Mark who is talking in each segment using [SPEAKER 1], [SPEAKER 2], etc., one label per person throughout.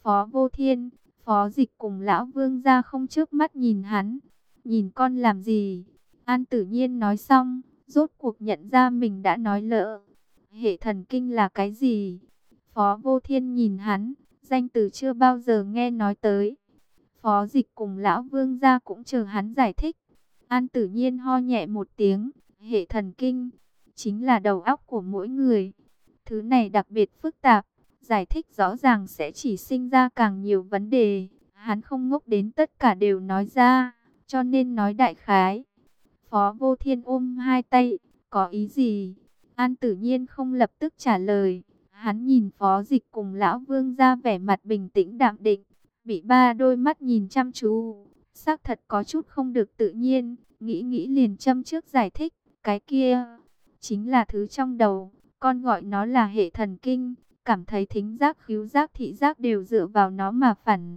[SPEAKER 1] Phó Vô Thiên, Phó Dịch cùng lão vương gia không chớp mắt nhìn hắn. Nhìn con làm gì? An Tử Nhiên nói xong, rốt cuộc nhận ra mình đã nói lỡ. Hệ thần kinh là cái gì? Phó Vô Thiên nhìn hắn, danh từ chưa bao giờ nghe nói tới. Phó Dịch cùng lão vương gia cũng chờ hắn giải thích. An Tử Nhiên ho nhẹ một tiếng, hệ thần kinh chính là đầu óc của mỗi người. Thứ này đặc biệt phức tạp, giải thích rõ ràng sẽ chỉ sinh ra càng nhiều vấn đề. Hắn không ngốc đến tất cả đều nói ra, cho nên nói đại khái. Phó Vô Thiên ôm hai tay, có ý gì? An Tử Nhiên không lập tức trả lời. Hắn nhìn Phó Dịch cùng lão vương ra vẻ mặt bình tĩnh đạm định, bị ba đôi mắt nhìn chăm chú. Xác thật có chút không được tự nhiên, nghĩ nghĩ liền châm trước giải thích. Cái kia, chính là thứ trong đầu, con gọi nó là hệ thần kinh. Cảm thấy thính giác, khứu giác, thị giác đều dựa vào nó mà phản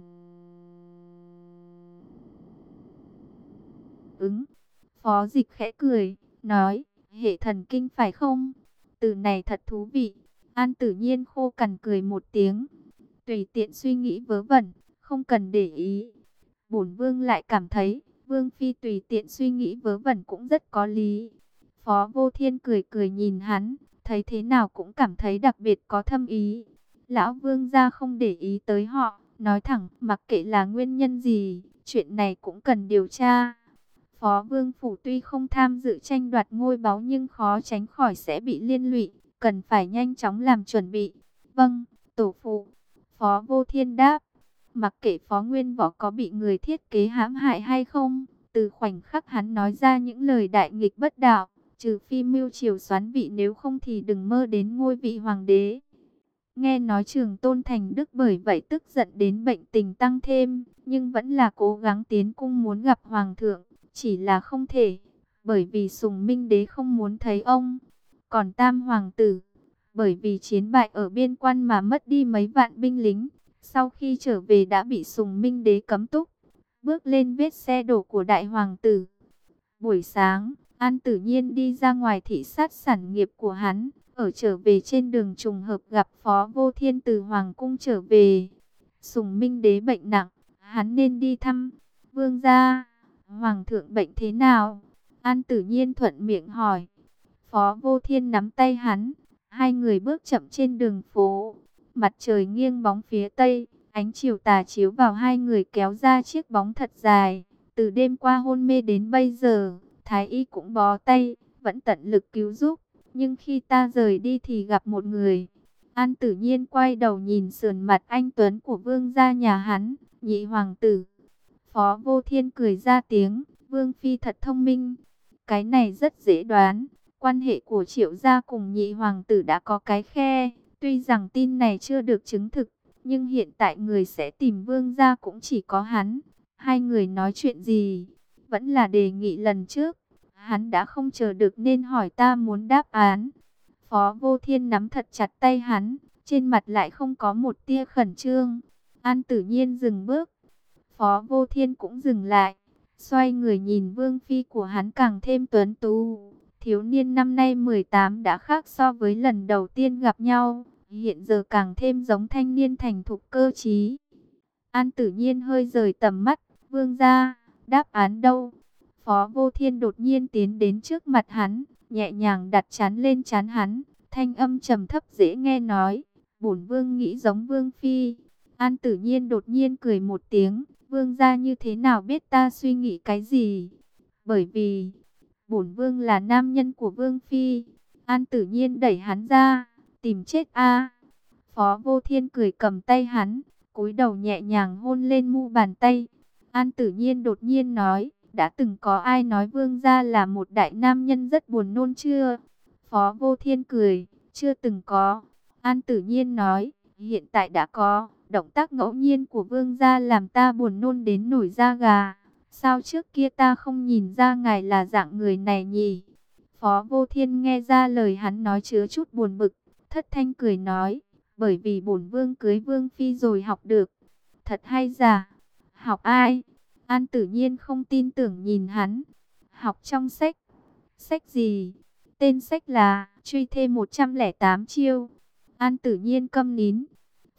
[SPEAKER 1] ứng. Phó Dịch khẽ cười, nói, hệ thần kinh phải không? Từ này thật thú vị. An Tử Nhiên khô cằn cười một tiếng. Tùy tiện suy nghĩ vớ vẩn, không cần để ý. Bổn vương lại cảm thấy, vương phi tùy tiện suy nghĩ vớ vẩn cũng rất có lý. Phó Vô Thiên cười cười nhìn hắn, thấy thế nào cũng cảm thấy đặc biệt có thâm ý. Lão vương gia không để ý tới họ, nói thẳng, mặc kệ là nguyên nhân gì, chuyện này cũng cần điều tra. Phó Vương Phủ tuy không tham dự tranh đoạt ngôi báu nhưng khó tránh khỏi sẽ bị liên lụy, cần phải nhanh chóng làm chuẩn bị. Vâng, tổ phụ. Phó Vô Thiên đáp, mặc kệ Phó Nguyên Võ có bị người thiết kế hãm hại hay không, từ khoảnh khắc hắn nói ra những lời đại nghịch bất đạo, trừ phi mưu triều soán vị nếu không thì đừng mơ đến ngôi vị hoàng đế. Nghe nói Trường Tôn Thành Đức bởi vậy tức giận đến bệnh tình tăng thêm, nhưng vẫn là cố gắng tiến cung muốn gặp Hoàng thượng. Chỉ là không thể, bởi vì Sùng Minh Đế không muốn thấy ông. Còn Tam Hoàng tử, bởi vì chiến bại ở biên quan mà mất đi mấy vạn binh lính, sau khi trở về đã bị Sùng Minh Đế cấm túc, bước lên vết xe đổ của Đại Hoàng tử. Buổi sáng, An Tử Nhiên đi ra ngoài thị sát sản nghiệp của hắn, ở trở về trên đường trùng hợp gặp Phó Vô Thiên từ Hoàng cung trở về. Sùng Minh Đế bệnh nặng, hắn nên đi thăm. Vương gia, Hoàng thượng bệnh thế nào? An Tử Nhiên thuận miệng hỏi. Phó Vô Thiên nắm tay hắn, hai người bước chậm trên đường phố. Mặt trời nghiêng bóng phía tây, ánh chiều tà chiếu vào hai người kéo ra chiếc bóng thật dài. Từ đêm qua hôn mê đến bây giờ, Thái y cũng bó tay, vẫn tận lực cứu giúp. Nhưng khi ta rời đi thì gặp một người. An Tử Nhiên quay đầu nhìn sườn mặt anh tuấn của vương gia nhà hắn, Nhị hoàng tử. Phó Vô Thiên cười ra tiếng, Vương phi thật thông minh. Cái này rất dễ đoán, quan hệ của Triệu gia cùng Nhị hoàng tử đã có cái khe. Tuy rằng tin này chưa được chứng thực, nhưng hiện tại người sẽ tìm vương gia cũng chỉ có hắn. Hai người nói chuyện gì? Vẫn là đề nghị lần trước. Hắn đã không chờ được nên hỏi ta muốn đáp án. Phó Vô Thiên nắm thật chặt tay hắn, trên mặt lại không có một tia khẩn trương. An Tử Nhiên dừng bước. Phó Vô Thiên cũng dừng lại, xoay người nhìn vương phi của hắn càng thêm tuấn tú. Thiếu niên năm nay 18 đã khác so với lần đầu tiên gặp nhau, hiện giờ càng thêm giống thanh niên thành thục cơ trí. An Tử Nhiên hơi rời tầm mắt, vương gia, đáp án đâu? Phó Vô Thiên đột nhiên tiến đến trước mặt hắn, nhẹ nhàng đặt trán lên trán hắn, thanh âm trầm thấp dễ nghe nói, bổn vương nghĩ giống vương phi. An Tử Nhiên đột nhiên cười một tiếng, vương gia như thế nào biết ta suy nghĩ cái gì? Bởi vì, bổn vương là nam nhân của vương phi. An Tử Nhiên đẩy hắn ra, tìm chết a. Phó Vô Thiên cười cầm tay hắn, cúi đầu nhẹ nhàng hôn lên mu bàn tay. An Tử Nhiên đột nhiên nói, đã từng có ai nói vương gia là một đại nam nhân rất buồn nôn chưa? Phó Vô Thiên cười, chưa từng có. An Tử Nhiên nói, hiện tại đã có. Động tác ngẫu nhiên của vương gia làm ta buồn nôn đến nổi da gà. Sao trước kia ta không nhìn ra ngài là dạng người này nhỉ? Phó Vô Thiên nghe ra lời hắn nói chứa chút buồn bực, thất thanh cười nói, bởi vì bổn vương cưới vương phi rồi học được. Thật hay giả? Học ai? An Tử Nhiên không tin tưởng nhìn hắn. Học trong sách. Sách gì? Tên sách là Truy Thê 108 chiêu. An Tử Nhiên câm nín.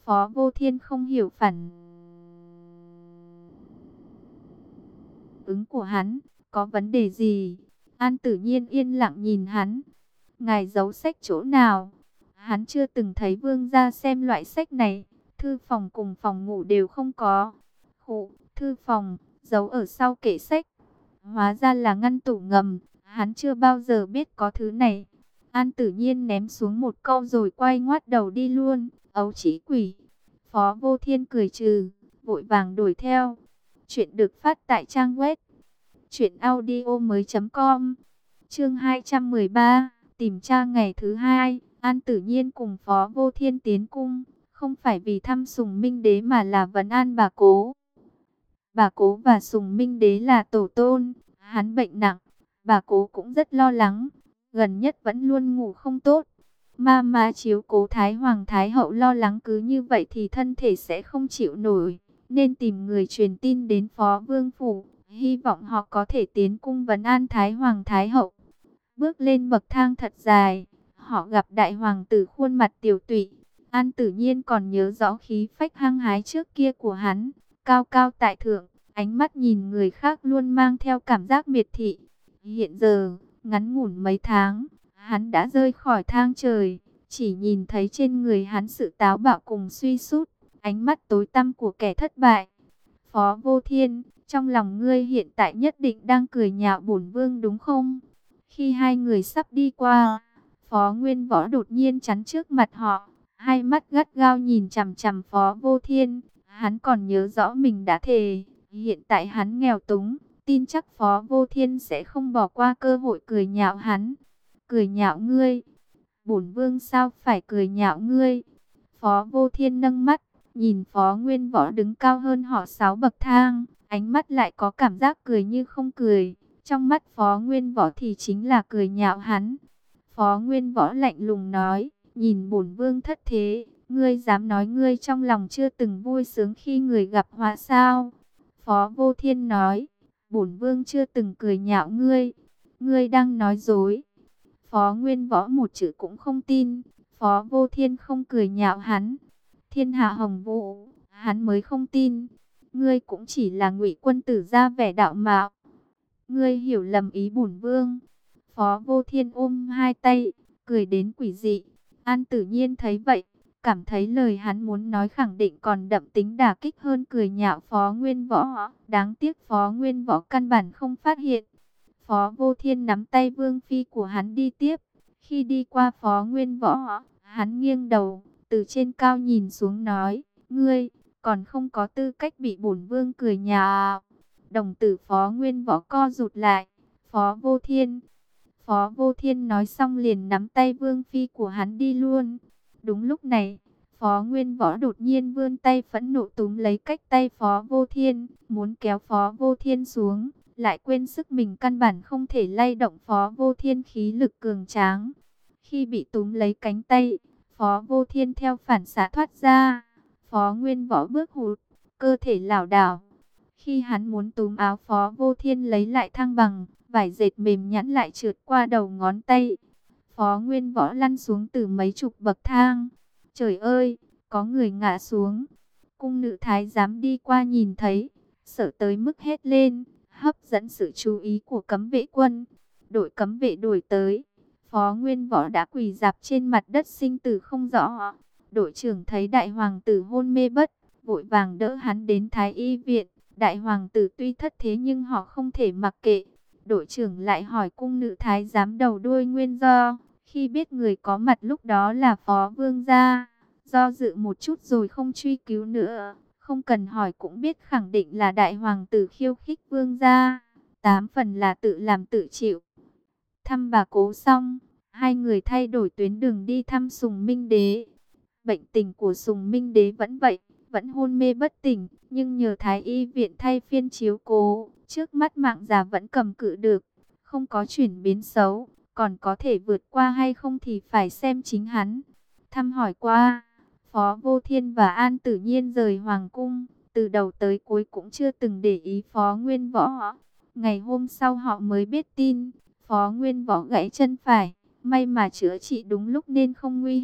[SPEAKER 1] Phó Vô Thiên không hiểu phản ứng của hắn, có vấn đề gì? An Tử Nhiên yên lặng nhìn hắn. Ngài giấu sách chỗ nào? Hắn chưa từng thấy vương gia xem loại sách này. Thư phòng cùng phòng ngủ đều không có. Thư phòng, giấu ở sau kệ sách. Hóa ra là ngăn tủ ngầm. Hắn chưa bao giờ biết có thứ này. An Tử Nhiên ném xuống một câu rồi quay ngoắt đầu đi luôn. Ấu trĩ quỷ. Phó Vô Thiên cười trừ, vội vàng đuổi theo. Chuyện được phát tại trang web truyệnaudiomoi.com. Chương 213, tìm cha ngày thứ hai. An Tử Nhiên cùng Phó Vô Thiên tiến cung, không phải vì thăm Sùng Minh Đế mà là vấn an bà Cố. Bà Cố và Sùng Minh Đế là tổ tôn, hắn bệnh nặng, bà Cố cũng rất lo lắng, gần nhất vẫn luôn ngủ không tốt. Ma chiếu cố Thái Hoàng Thái Hậu lo lắng cứ như vậy thì thân thể sẽ không chịu nổi, nên tìm người truyền tin đến Phó Vương Phủ, hy vọng họ có thể tiến cung vấn an Thái Hoàng Thái Hậu. Bước lên bậc thang thật dài, họ gặp đại hoàng tử khuôn mặt tiều tụy. An Tử Nhiên còn nhớ rõ khí phách hăng hái trước kia của hắn, cao cao tại thượng, ánh mắt nhìn người khác luôn mang theo cảm giác miệt thị. Hiện giờ, ngắn ngủn mấy tháng, hắn đã rơi khỏi thang trời, chỉ nhìn thấy trên người hắn sự táo bạo cùng suy sút, ánh mắt tối tăm của kẻ thất bại. Phó Vô Thiên, trong lòng ngươi hiện tại nhất định đang cười nhạo bổn vương đúng không? Khi hai người sắp đi qua, Phó Nguyên Võ đột nhiên chắn trước mặt họ, hai mắt gắt gao nhìn chằm chằm Phó Vô Thiên. Hắn còn nhớ rõ mình đã thề, hiện tại hắn nghèo túng, tin chắc Phó Vô Thiên sẽ không bỏ qua cơ hội cười nhạo hắn. Cười nhạo ngươi? Bổn vương sao phải cười nhạo ngươi? Phó Vô Thiên nâng mắt, nhìn Phó Nguyên Võ đứng cao hơn họ 6 bậc thang, ánh mắt lại có cảm giác cười như không cười. Trong mắt Phó Nguyên Võ thì chính là cười nhạo hắn. Phó Nguyên Võ lạnh lùng nói, nhìn bổn vương thất thế, ngươi dám nói ngươi trong lòng chưa từng vui sướng khi người gặp họa sao? Phó Vô Thiên nói, bổn vương chưa từng cười nhạo ngươi, ngươi đang nói dối. Phó Nguyên Võ một chữ cũng không tin, Phó Vô Thiên không cười nhạo hắn. Thiên hạ hồng vũ, hắn mới không tin. Ngươi cũng chỉ là ngụy quân tử ra vẻ đạo mạo. Ngươi hiểu lầm ý bổn vương. Phó Vô Thiên ôm hai tay, cười đến quỷ dị. An Tử Nhiên thấy vậy, cảm thấy lời hắn muốn nói khẳng định còn đậm tính đả kích hơn cười nhạo Phó Nguyên Võ. Đáng tiếc Phó Nguyên Võ căn bản không phát hiện. Phó Vô Thiên nắm tay Vương Phi của hắn đi tiếp. Khi đi qua Phó Nguyên Võ, hắn nghiêng đầu, từ trên cao nhìn xuống nói, ngươi còn không có tư cách bị bổn vương cười nhạo. Đồng tử Phó Nguyên Võ co rụt lại. Phó Vô Thiên. Phó Vô Thiên nói xong liền nắm tay Vương Phi của hắn đi luôn. Đúng lúc này, Phó Nguyên Võ đột nhiên vươn tay phẫn nộ túm lấy cách tay Phó Vô Thiên, muốn kéo Phó Vô Thiên xuống, lại quên sức mình căn bản không thể lay động Phó Vô Thiên khí lực cường tráng. Khi bị túm lấy cánh tay, Phó Vô Thiên theo phản xạ thoát ra. Phó Nguyên Võ bước hụt, cơ thể lảo đảo. Khi hắn muốn túm áo Phó Vô Thiên lấy lại thăng bằng, vải dệt mềm nhẵn lại trượt qua đầu ngón tay. Phó Nguyên Võ lăn xuống từ mấy chục bậc thang. Trời ơi, có người ngã xuống. Cung nữ thái giám đi qua nhìn thấy, sợ tới mức hét lên, hấp dẫn sự chú ý của cấm vệ quân. Đội cấm vệ đuổi tới. Phó Nguyên Võ đã quỳ rạp trên mặt đất sinh tử không rõ. Đội trưởng thấy đại hoàng tử hôn mê bất, vội vàng đỡ hắn đến Thái Y viện. Đại hoàng tử tuy thất thế nhưng họ không thể mặc kệ. Đội trưởng lại hỏi cung nữ thái giám đầu đuôi nguyên do. Khi biết người có mặt lúc đó là Phó Vương gia, do dự một chút rồi không truy cứu nữa. Không cần hỏi cũng biết khẳng định là đại hoàng tử khiêu khích Vương gia. 8 phần là tự làm tự chịu. Thăm bà Cố xong, hai người thay đổi tuyến đường đi thăm Sùng Minh Đế. Bệnh tình của Sùng Minh Đế vẫn vậy, vẫn hôn mê bất tỉnh, nhưng nhờ Thái Y viện thay phiên chiếu cố, trước mắt mạng già vẫn cầm cự được, không có chuyển biến xấu, còn có thể vượt qua hay không thì phải xem chính hắn. Thăm hỏi qua, Phó Vô Thiên và An Tử Nhiên rời Hoàng cung, từ đầu tới cuối cũng chưa từng để ý Phó Nguyên Võ. Ngày hôm sau họ mới biết tin, Phó Nguyên Võ gãy chân phải, may mà chữa trị đúng lúc nên không nguy hiểm.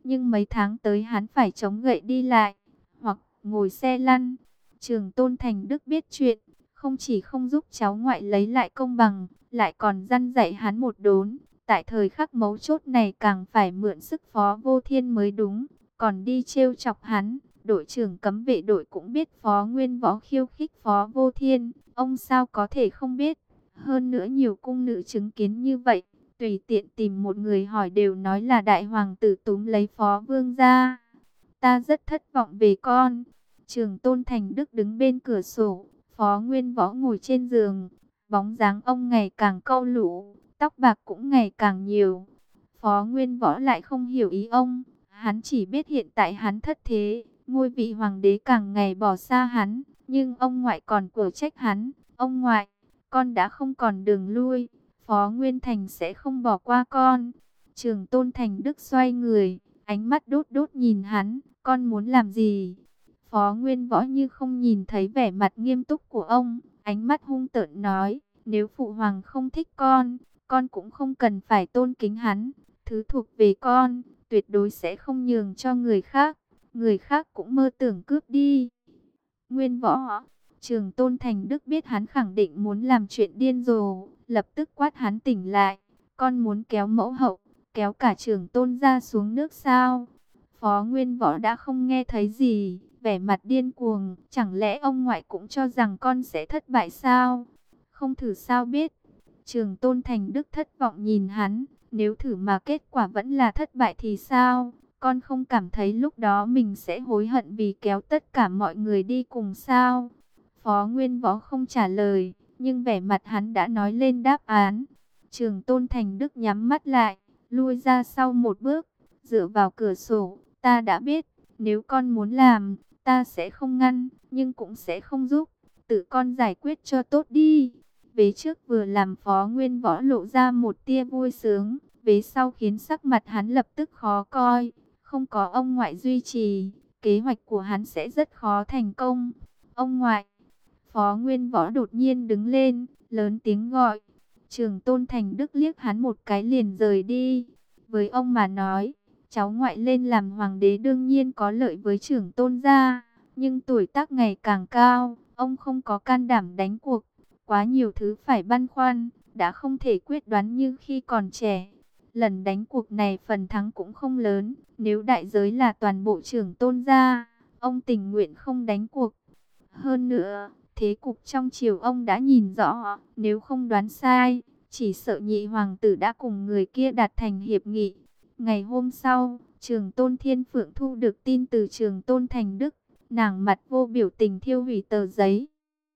[SPEAKER 1] nhưng mấy tháng tới hắn phải chống gậy đi lại, hoặc ngồi xe lăn. Trường Tôn Thành Đức biết chuyện, không chỉ không giúp cháu ngoại lấy lại công bằng, lại còn răn dạy hắn một đốn. Tại thời khắc mấu chốt này càng phải mượn sức Phó Vô Thiên mới đúng, còn đi trêu chọc hắn. Đội trưởng cấm vệ đội cũng biết Phó Nguyên Võ khiêu khích Phó Vô Thiên, ông sao có thể không biết. Hơn nữa nhiều cung nữ chứng kiến như vậy, tùy tiện tìm một người hỏi đều nói là đại hoàng tử túm lấy Phó Vương ra. Ta rất thất vọng về con. Trường Tôn Thành Đức đứng bên cửa sổ, Phó Nguyên Võ ngồi trên giường, bóng dáng ông ngày càng cau lũ, tóc bạc cũng ngày càng nhiều. Phó Nguyên Võ lại không hiểu ý ông, hắn chỉ biết hiện tại hắn thất thế, ngôi vị hoàng đế càng ngày bỏ xa hắn, nhưng ông ngoại còn quở trách hắn. Ông ngoại, con đã không còn đường lui, Phó Nguyên Thành sẽ không bỏ qua con. Trường Tôn Thành Đức xoay người, ánh mắt đốt đốt nhìn hắn, con muốn làm gì? Phó Nguyên Võ như không nhìn thấy vẻ mặt nghiêm túc của ông, ánh mắt hung tợn nói, nếu phụ hoàng không thích con cũng không cần phải tôn kính hắn, thứ thuộc về con, tuyệt đối sẽ không nhường cho người khác cũng mơ tưởng cướp đi. Nguyên Võ, Trường Tôn Thành Đức biết hắn khẳng định muốn làm chuyện điên rồ, lập tức quát hắn tỉnh lại, con muốn kéo mẫu hậu, kéo cả Trường Tôn ra xuống nước sao? Phó Nguyên Võ đã không nghe thấy gì, vẻ mặt điên cuồng, chẳng lẽ ông ngoại cũng cho rằng con sẽ thất bại sao? Không thử sao biết. Trường Tôn Thành Đức thất vọng nhìn hắn, nếu thử mà kết quả vẫn là thất bại thì sao? Con không cảm thấy lúc đó mình sẽ hối hận vì kéo tất cả mọi người đi cùng sao? Phó Nguyên Võ không trả lời, nhưng vẻ mặt hắn đã nói lên đáp án. Trường Tôn Thành Đức nhắm mắt lại, lui ra sau một bước, dựa vào cửa sổ. Ta đã biết, nếu con muốn làm, ta sẽ không ngăn, nhưng cũng sẽ không giúp. Tự con giải quyết cho tốt đi. Vế trước vừa làm Phó Nguyên Võ lộ ra một tia vui sướng, vế sau khiến sắc mặt hắn lập tức khó coi. Không có ông ngoại duy trì, kế hoạch của hắn sẽ rất khó thành công. Ông ngoại, Phó Nguyên Võ đột nhiên đứng lên, lớn tiếng gọi. Trường Tôn Thành Đức liếc hắn một cái liền rời đi. Với ông mà nói, cháu ngoại lên làm hoàng đế đương nhiên có lợi với Trưởng Tôn gia, nhưng tuổi tác ngày càng cao, ông không có can đảm đánh cuộc. Quá nhiều thứ phải băn khoăn, đã không thể quyết đoán như khi còn trẻ. Lần đánh cuộc này phần thắng cũng không lớn, nếu đại giới là toàn bộ Trưởng Tôn gia, ông tình nguyện không đánh cuộc. Hơn nữa, thế cục trong triều ông đã nhìn rõ, nếu không đoán sai, chỉ sợ nhị hoàng tử đã cùng người kia đạt thành hiệp nghị. Ngày hôm sau, Trường Tôn Thiên Phượng thu được tin từ Trường Tôn Thành Đức, nàng mặt vô biểu tình thiêu hủy tờ giấy.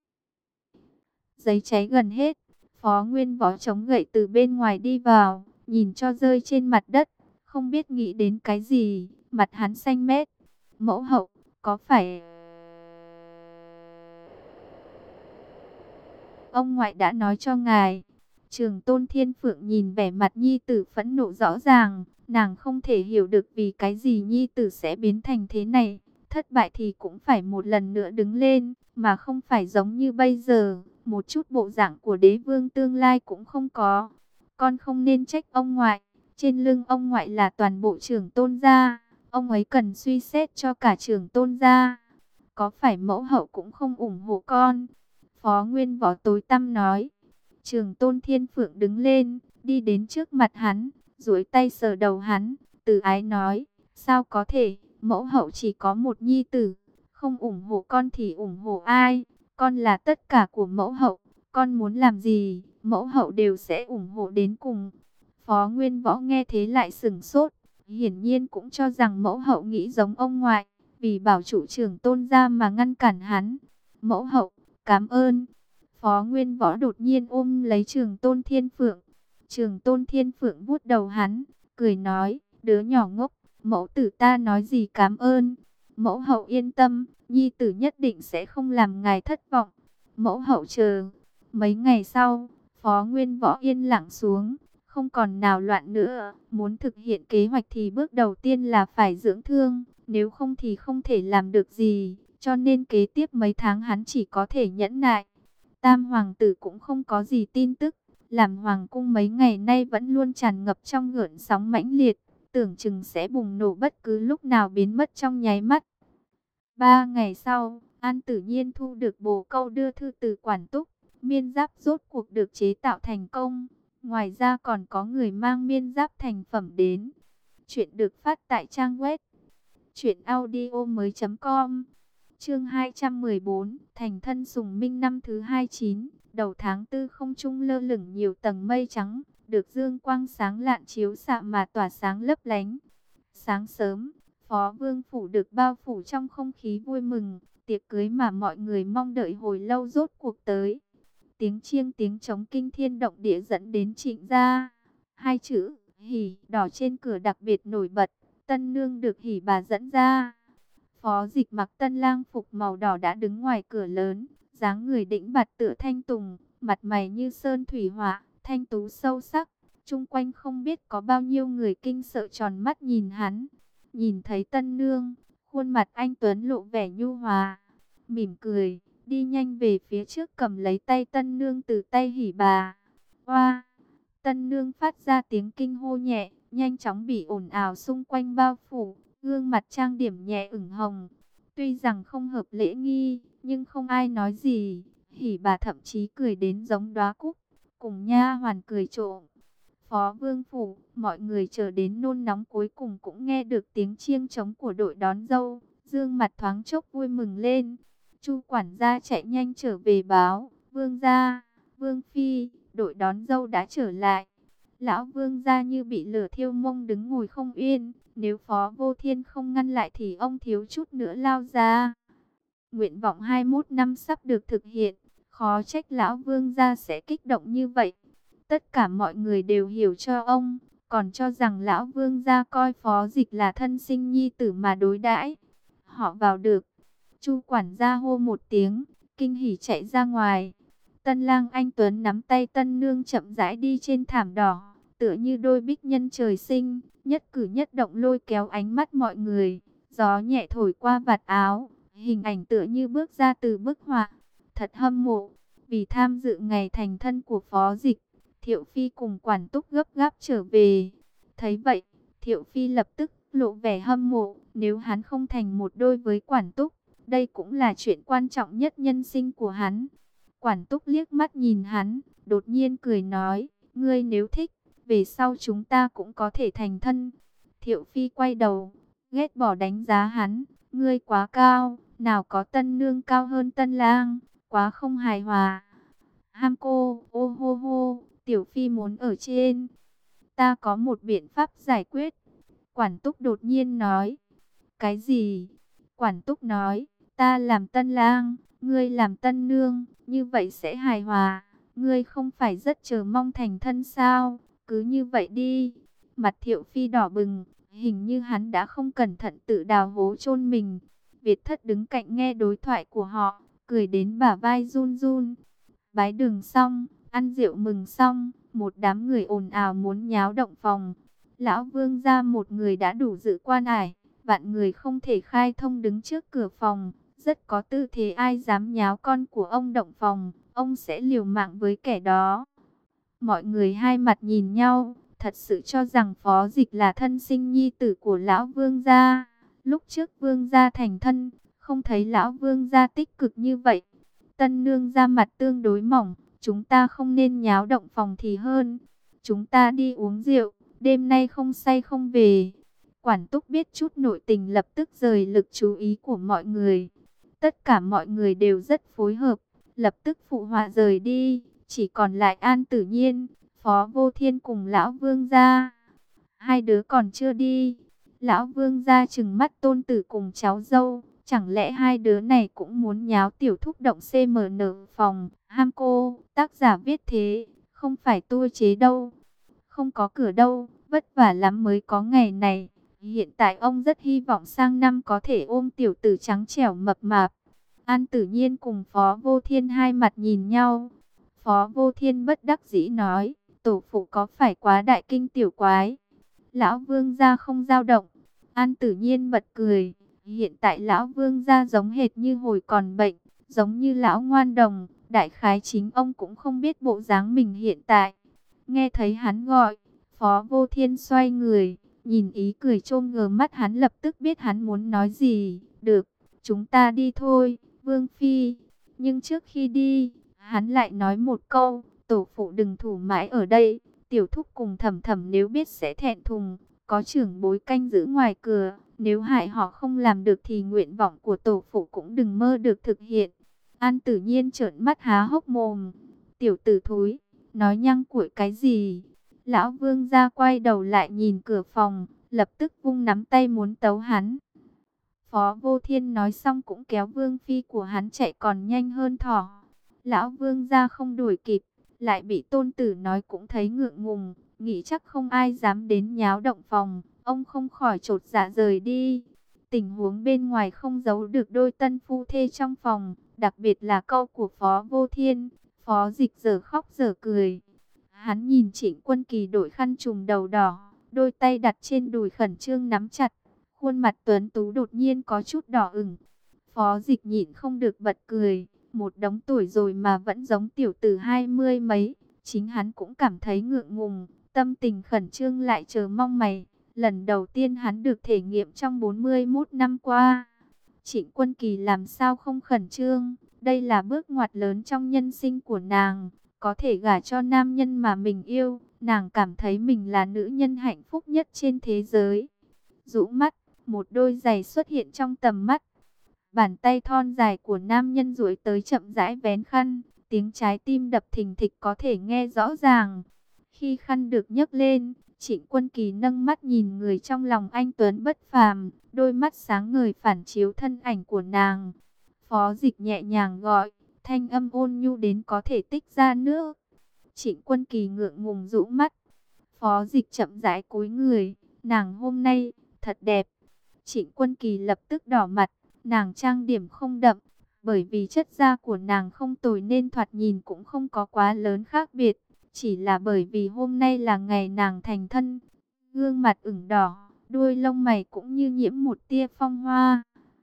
[SPEAKER 1] Giấy cháy gần hết, Phó Nguyên Võ chống gậy từ bên ngoài đi vào, nhìn cho rơi trên mặt đất, không biết nghĩ đến cái gì, mặt hắn xanh mét. Mẫu hậu, có phải ông ngoại đã nói cho ngài? Trường Tôn Thiên Phượng nhìn vẻ mặt nhi tử phẫn nộ rõ ràng, nàng không thể hiểu được vì cái gì nhi tử sẽ biến thành thế này. Thất bại thì cũng phải một lần nữa đứng lên, mà không phải giống như bây giờ, một chút bộ dạng của đế vương tương lai cũng không có. Con không nên trách ông ngoại, trên lưng ông ngoại là toàn bộ Trưởng Tôn gia, ông ấy cần suy xét cho cả Trưởng Tôn gia. Có phải mẫu hậu cũng không ủng hộ con? Phó Nguyên Võ tối tăm nói. Trường Tôn Thiên Phượng đứng lên, đi đến trước mặt hắn, duỗi tay sờ đầu hắn, từ ái nói, sao có thể, mẫu hậu chỉ có một nhi tử, không ủng hộ con thì ủng hộ ai? Con là tất cả của mẫu hậu, con muốn làm gì, mẫu hậu đều sẽ ủng hộ đến cùng. Phó Nguyên Võ nghe thế lại sửng sốt, hiển nhiên cũng cho rằng mẫu hậu nghĩ giống ông ngoại, vì bảo chủ Trường Tôn gia mà ngăn cản hắn. Mẫu hậu, cảm ơn. Phó Nguyên Võ đột nhiên ôm lấy Trường Tôn Thiên Phượng. Trường Tôn Thiên Phượng vuốt đầu hắn, cười nói, đứa nhỏ ngốc, mẫu tử ta nói gì cảm ơn. Mẫu hậu yên tâm, nhi tử nhất định sẽ không làm ngài thất vọng. Mẫu hậu chờ. Mấy ngày sau, Phó Nguyên Võ yên lặng xuống, không còn nào loạn nữa. Muốn thực hiện kế hoạch thì bước đầu tiên là phải dưỡng thương, nếu không thì không thể làm được gì. Cho nên kế tiếp mấy tháng hắn chỉ có thể nhẫn nại. Tam hoàng tử cũng không có gì tin tức, làm hoàng cung mấy ngày nay vẫn luôn tràn ngập trong gợn sóng mãnh liệt. tưởng chừng sẽ bùng nổ bất cứ lúc nào, biến mất trong nháy mắt. 3 ngày sau, An Tử Nhiên thu được bồ câu đưa thư từ Quản Túc, miên giáp rốt cuộc được chế tạo thành công. Ngoài ra còn có người mang miên giáp thành phẩm đến. Chuyện được phát tại trang web truyệnaudiomoi.com. Chương 214, thành thân sùng minh năm thứ 29, đầu tháng 4 không trung lơ lửng nhiều tầng mây trắng, được dương quang sáng lạn chiếu xạ mà tỏa sáng lấp lánh. Sáng sớm, Phó Vương phủ được bao phủ trong không khí vui mừng, tiệc cưới mà mọi người mong đợi hồi lâu rốt cuộc tới. Tiếng chiêng tiếng trống kinh thiên động địa dẫn đến Trịnh gia. Hai chữ hỉ đỏ trên cửa đặc biệt nổi bật, tân nương được hỉ bà dẫn ra. Phó Dịch mặc tân lang phục màu đỏ đã đứng ngoài cửa lớn, dáng người đĩnh bạt tựa thanh tùng, mặt mày như sơn thủy họa, thanh tú sâu sắc. Chung quanh không biết có bao nhiêu người kinh sợ tròn mắt nhìn hắn. Nhìn thấy tân nương, khuôn mặt anh tuấn lộ vẻ nhu hòa, mỉm cười, đi nhanh về phía trước cầm lấy tay tân nương từ tay hỉ bà. Oa! Tân nương phát ra tiếng kinh hô nhẹ, nhanh chóng bị ồn ào xung quanh bao phủ, gương mặt trang điểm nhẹ ửng hồng. Tuy rằng không hợp lễ nghi, nhưng không ai nói gì, hỉ bà thậm chí cười đến giống đóa cúc, cùng nha hoàn cười trộm. Phó Vương phủ, mọi người chờ đến nôn nóng cuối cùng cũng nghe được tiếng chiêng trống của đội đón dâu, dương mặt thoáng chốc vui mừng lên. Chu quản gia chạy nhanh trở về báo, Vương gia, Vương phi, đội đón dâu đã trở lại. Lão Vương gia như bị lửa thiêu mông đứng ngồi không yên, nếu Phó Vô Thiên không ngăn lại thì ông thiếu chút nữa lao ra. Nguyện vọng 21 năm sắp được thực hiện, khó trách lão Vương gia sẽ kích động như vậy. Tất cả mọi người đều hiểu cho ông, còn cho rằng lão Vương gia coi Phó Dịch là thân sinh nhi tử mà đối đãi. Họ vào được. Chu quản gia hô một tiếng, kinh hỉ chạy ra ngoài. Tân lang anh tuấn nắm tay tân nương chậm rãi đi trên thảm đỏ, tựa như đôi bích nhân trời sinh, nhất cử nhất động lôi kéo ánh mắt mọi người. Gió nhẹ thổi qua vạt áo, hình ảnh tựa như bước ra từ bức họa. Thật hâm mộ. Vì tham dự ngày thành thân của Phó Dịch, Thiệu Phi cùng Quản Túc gấp gáp trở về. Thấy vậy, Thiệu Phi lập tức lộ vẻ hâm mộ. Nếu hắn không thành một đôi với Quản Túc, đây cũng là chuyện quan trọng nhất nhân sinh của hắn. Quản Túc liếc mắt nhìn hắn, đột nhiên cười nói, ngươi nếu thích, về sau chúng ta cũng có thể thành thân. Thiệu Phi quay đầu, ghét bỏ đánh giá hắn, ngươi quá cao, nào có tân nương cao hơn tân lang, quá không hài hòa. Ham cô, ô hô hô, Tiểu Phi muốn ở trên. Ta có một biện pháp giải quyết. Quản Túc đột nhiên nói. Cái gì? Quản Túc nói, ta làm tân lang, ngươi làm tân nương, như vậy sẽ hài hòa. Ngươi không phải rất chờ mong thành thân sao? Cứ như vậy đi. Mặt Thiệu Phi đỏ bừng, hình như hắn đã không cẩn thận tự đào hố chôn mình. Việt Thất đứng cạnh nghe đối thoại của họ, cười đến bả vai run run. Bái đường xong, ăn rượu mừng xong, một đám người ồn ào muốn nháo động phòng. Lão Vương gia một người đã đủ dự quan ải, vạn người không thể khai thông đứng trước cửa phòng. Rất có tư thế ai dám nháo con của ông động phòng, ông sẽ liều mạng với kẻ đó. Mọi người hai mặt nhìn nhau, thật sự cho rằng Phó Dịch là thân sinh nhi tử của Lão Vương gia. Lúc trước Vương gia thành thân, không thấy Lão Vương gia tích cực như vậy. Tân nương ra mặt tương đối mỏng, chúng ta không nên nháo động phòng thì hơn. Chúng ta đi uống rượu, đêm nay không say không về. Quản Túc biết chút nội tình lập tức rời lực chú ý của mọi người. Tất cả mọi người đều rất phối hợp, lập tức phụ họa rời đi. Chỉ còn lại An Tử Nhiên, Phó Vô Thiên cùng Lão Vương gia. Hai đứa còn chưa đi. Lão Vương gia trừng mắt tôn tử cùng cháu dâu. Chẳng lẽ hai đứa này cũng muốn nháo tiểu thúc động CMN phòng? Ham cô, tác giả viết thế, không phải tôi chế đâu. Không có cửa đâu, vất vả lắm mới có ngày này. Hiện tại ông rất hy vọng sang năm có thể ôm tiểu tử trắng trẻo mập mạp. An Tử Nhiên cùng Phó Vô Thiên hai mặt nhìn nhau. Phó Vô Thiên bất đắc dĩ nói, tổ phụ có phải quá đại kinh tiểu quái? Lão Vương gia không dao động. An Tử Nhiên bật cười. Hiện tại Lão Vương gia giống hệt như hồi còn bệnh, giống như Lão Ngoan Đồng. Đại khái chính ông cũng không biết bộ dáng mình hiện tại. Nghe thấy hắn gọi, Phó Vô Thiên xoay người, Nhìn ý cười chôm ngờ mắt hắn lập tức biết hắn muốn nói gì. Được, chúng ta đi thôi, Vương Phi. Nhưng trước khi đi, hắn lại nói một câu, tổ phụ đừng thủ mãi ở đây. Tiểu thúc cùng Thẩm Thẩm nếu biết sẽ thẹn thùng, có trưởng bối canh giữ ngoài cửa. Nếu hại họ không làm được thì nguyện vọng của tổ phụ cũng đừng mơ được thực hiện. An Tử Nhiên trợn mắt há hốc mồm. Tiểu tử thối, nói nhăng cuội cái gì? Lão Vương gia quay đầu lại nhìn cửa phòng, lập tức vung nắm tay muốn tấu hắn. Phó Vô Thiên nói xong cũng kéo Vương Phi của hắn chạy còn nhanh hơn thỏ. Lão Vương gia không đuổi kịp, lại bị tôn tử nói cũng thấy ngượng ngùng, nghĩ chắc không ai dám đến nháo động phòng, ông không khỏi chột dạ rời đi. Tình huống bên ngoài không giấu được đôi tân phu thê trong phòng, đặc biệt là câu của Phó Vô Thiên. Phó Dịch giờ khóc giờ cười. Hắn nhìn Trịnh Quân Kỳ đội khăn trùm đầu đỏ, đôi tay đặt trên đùi khẩn trương nắm chặt, khuôn mặt tuấn tú đột nhiên có chút đỏ ửng. Phó Dịch nhịn không được bật cười, một đống tuổi rồi mà vẫn giống tiểu tử 20 mấy, chính hắn cũng cảm thấy ngượng ngùng, tâm tình khẩn trương lại chờ mong mày, lần đầu tiên hắn được thể nghiệm trong 41 năm qua. Trịnh Quân Kỳ làm sao không khẩn trương, đây là bước ngoặt lớn trong nhân sinh của nàng. Có thể gả cho nam nhân mà mình yêu, nàng cảm thấy mình là nữ nhân hạnh phúc nhất trên thế giới. Rũ mắt, một đôi giày xuất hiện trong tầm mắt. Bàn tay thon dài của nam nhân duỗi tới chậm rãi vén khăn, tiếng trái tim đập thình thịch có thể nghe rõ ràng. Khi khăn được nhấc lên, Trịnh Quân Kỳ nâng mắt nhìn người trong lòng anh tuấn bất phàm, đôi mắt sáng ngời phản chiếu thân ảnh của nàng. Phó Dịch nhẹ nhàng gọi, thanh âm ôn nhu đến có thể tích ra nước. Trịnh Quân Kỳ ngượng ngùng rũ mắt. Phó Dịch chậm rãi cúi người, nàng hôm nay thật đẹp. Trịnh Quân Kỳ lập tức đỏ mặt, nàng trang điểm không đậm, bởi vì chất da của nàng không tồi nên thoạt nhìn cũng không có quá lớn khác biệt, chỉ là bởi vì hôm nay là ngày nàng thành thân, gương mặt ửng đỏ, đuôi lông mày cũng như nhiễm một tia phong hoa.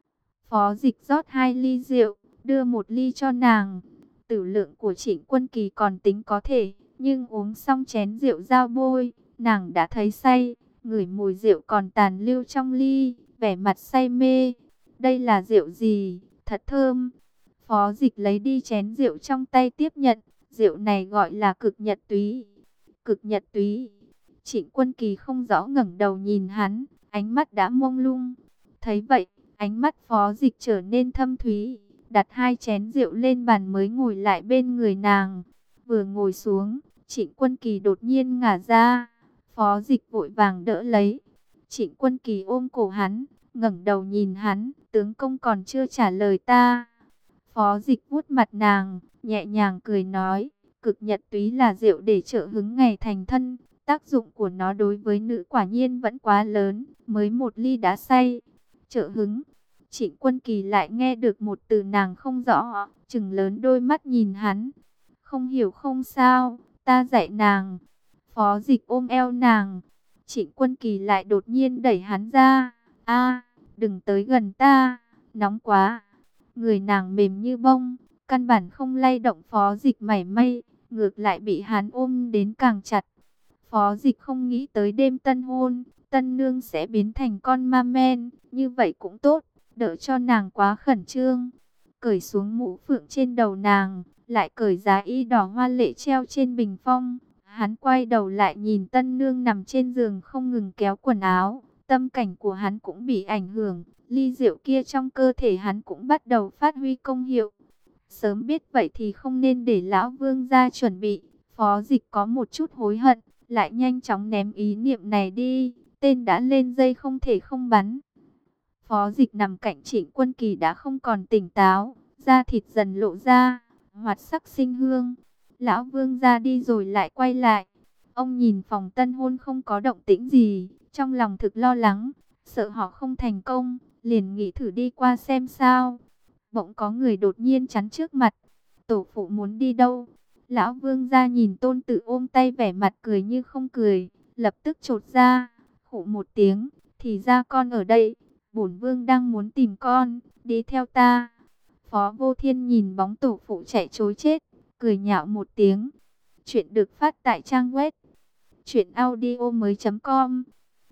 [SPEAKER 1] Phó Dịch rót 2 ly rượu, đưa 1 ly cho nàng. Tử lượng của Trịnh Quân Kỳ còn tính có thể, nhưng uống xong chén rượu giao bôi, nàng đã thấy say, ngửi mùi rượu còn tàn lưu trong ly, vẻ mặt say mê. Đây là rượu gì? Thật thơm. Phó Dịch lấy đi chén rượu trong tay tiếp nhận, rượu này gọi là Cực Nhật Túy. Cực Nhật Túy. Trịnh Quân Kỳ không rõ ngẩng đầu nhìn hắn, ánh mắt đã mông lung. Thấy vậy, ánh mắt Phó Dịch trở nên thâm thúy, đặt 2 chén rượu lên bàn mới ngồi lại bên người nàng. Vừa ngồi xuống, Trịnh Quân Kỳ đột nhiên ngả ra, Phó Dịch vội vàng đỡ lấy. Trịnh Quân Kỳ ôm cổ hắn, ngẩng đầu nhìn hắn, tướng công còn chưa trả lời ta. Phó Dịch vuốt mặt nàng, nhẹ nhàng cười nói, Cực Nhật Túy là rượu để trợ hứng ngày thành thân, tác dụng của nó đối với nữ quả nhiên vẫn quá lớn, mới 1 ly đã say. Trợ hứng. Trịnh Quân Kỳ lại nghe được một từ nàng không rõ, trừng lớn đôi mắt nhìn hắn. Không hiểu không sao, ta dạy nàng. Phó Dịch ôm eo nàng. Trịnh Quân Kỳ lại đột nhiên đẩy hắn ra. A, đừng tới gần ta, nóng quá. Người nàng mềm như bông, căn bản không lay động Phó Dịch mảy may, ngược lại bị hắn ôm đến càng chặt. Phó Dịch không nghĩ tới đêm tân hôn, tân nương sẽ biến thành con ma men, như vậy cũng tốt, đỡ cho nàng quá khẩn trương. Cởi xuống mũ phượng trên đầu nàng, lại cởi giá y đỏ hoa lệ treo trên bình phong. Hắn quay đầu lại nhìn tân nương nằm trên giường không ngừng kéo quần áo, tâm cảnh của hắn cũng bị ảnh hưởng, ly rượu kia trong cơ thể hắn cũng bắt đầu phát huy công hiệu. Sớm biết vậy thì không nên để lão Vương gia chuẩn bị. Phó Dịch có một chút hối hận, lại nhanh chóng ném ý niệm này đi, tên đã lên dây không thể không bắn. Phó Dịch nằm cạnh Trịnh Quân Kỳ đã không còn tỉnh táo, da thịt dần lộ ra, hoạt sắc sinh hương. Lão Vương ra đi rồi lại quay lại. Ông nhìn phòng tân hôn không có động tĩnh gì, trong lòng thực lo lắng, sợ họ không thành công, liền nghĩ thử đi qua xem sao. Bỗng có người đột nhiên chắn trước mặt. Tổ phụ muốn đi đâu? Lão Vương ra nhìn tôn tử ôm tay vẻ mặt cười như không cười, lập tức chột ra, khụ một tiếng, thì ra con ở đây. Bổn vương đang muốn tìm con, đi theo ta. Phó Vô Thiên nhìn bóng tổ phụ chạy trối chết, cười nhạo một tiếng. Chuyện được phát tại trang web truyệnaudiomoi.com.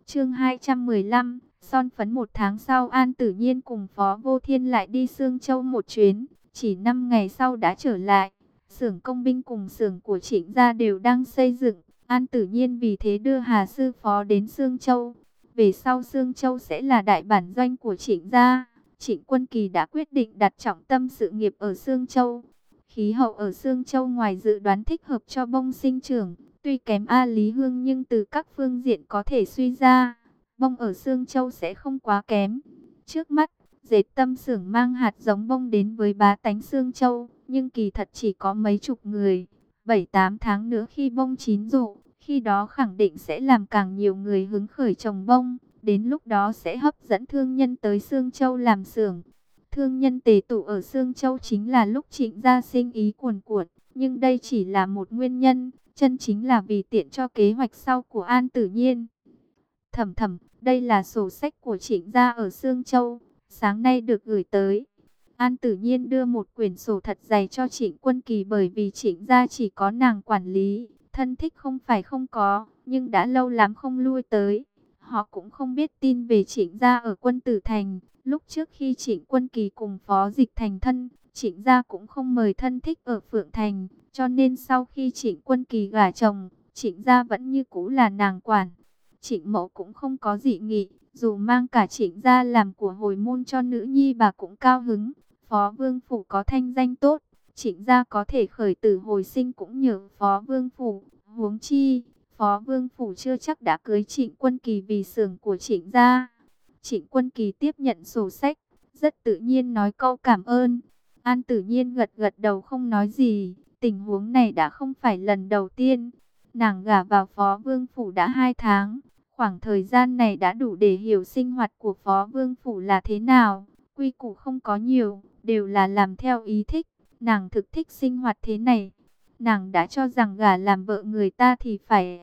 [SPEAKER 1] Chương 215, son phấn. Một tháng sau, An Tử Nhiên cùng Phó Vô Thiên lại đi Sương Châu một chuyến, chỉ 5 ngày sau đã trở lại. Xưởng công binh cùng xưởng của Trịnh gia đều đang xây dựng, An Tử Nhiên vì thế đưa Hà sư phó đến Sương Châu. Về sau Sương Châu sẽ là đại bản doanh của Trịnh gia. Trịnh Quân Kỳ đã quyết định đặt trọng tâm sự nghiệp ở Sương Châu. Khí hậu ở Sương Châu ngoài dự đoán thích hợp cho bông sinh trưởng, tuy kém A Lý Hương nhưng từ các phương diện có thể suy ra, bông ở Sương Châu sẽ không quá kém. Trước mắt, dệt tâm xưởng mang hạt giống bông đến với bá tánh Sương Châu, nhưng kỳ thật chỉ có mấy chục người. 7-8 tháng nữa khi bông chín rộ, khi đó khẳng định sẽ làm càng nhiều người hứng khởi trồng bông. Đến lúc đó sẽ hấp dẫn thương nhân tới Sương Châu làm xưởng. Thương nhân tề tụ ở Sương Châu chính là lúc Trịnh gia sinh ý cuồn cuộn, nhưng đây chỉ là một nguyên nhân, chân chính là vì tiện cho kế hoạch sau của An Tử Nhiên. Thầm thầm, đây là sổ sách của Trịnh gia ở Sương Châu, sáng nay được gửi tới. An Tử Nhiên đưa một quyển sổ thật dày cho Trịnh Quân Kỳ, bởi vì Trịnh gia chỉ có nàng quản lý, thân thích không phải không có, nhưng đã lâu lắm không lui tới. Họ cũng không biết tin về Trịnh gia ở Quân Tử Thành. Lúc trước khi Trịnh Quân Kỳ cùng Phó Dịch thành thân, Trịnh gia cũng không mời thân thích ở Phượng Thành, cho nên sau khi Trịnh Quân Kỳ gả chồng, Trịnh gia vẫn như cũ là nàng quản. Trịnh Mẫu cũng không có dị nghị, dù mang cả Trịnh gia làm của hồi môn cho nữ nhi bà cũng cao hứng. Phó Vương Phủ có thanh danh tốt, Trịnh gia có thể khởi tử hồi sinh cũng nhờ Phó Vương Phủ. Huống chi, Phó Vương Phủ chưa chắc đã cưới Trịnh Quân Kỳ vì xưởng của Trịnh gia. Trịnh Quân Kỳ tiếp nhận sổ sách, rất tự nhiên nói câu cảm ơn. An Tử Nhiên gật gật đầu không nói gì, tình huống này đã không phải lần đầu tiên. Nàng gả vào Phó Vương Phủ đã 2 tháng, khoảng thời gian này đã đủ để hiểu sinh hoạt của Phó Vương Phủ là thế nào. Quy củ không có nhiều, đều là làm theo ý thích. Nàng thực thích sinh hoạt thế này. Nàng đã cho rằng gả làm vợ người ta thì phải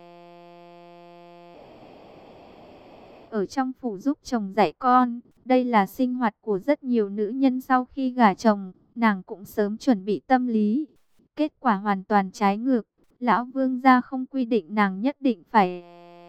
[SPEAKER 1] ở trong phủ giúp chồng dạy con. Đây là sinh hoạt của rất nhiều nữ nhân sau khi gả chồng. Nàng cũng sớm chuẩn bị tâm lý. Kết quả hoàn toàn trái ngược. Lão Vương gia không quy định nàng nhất định phải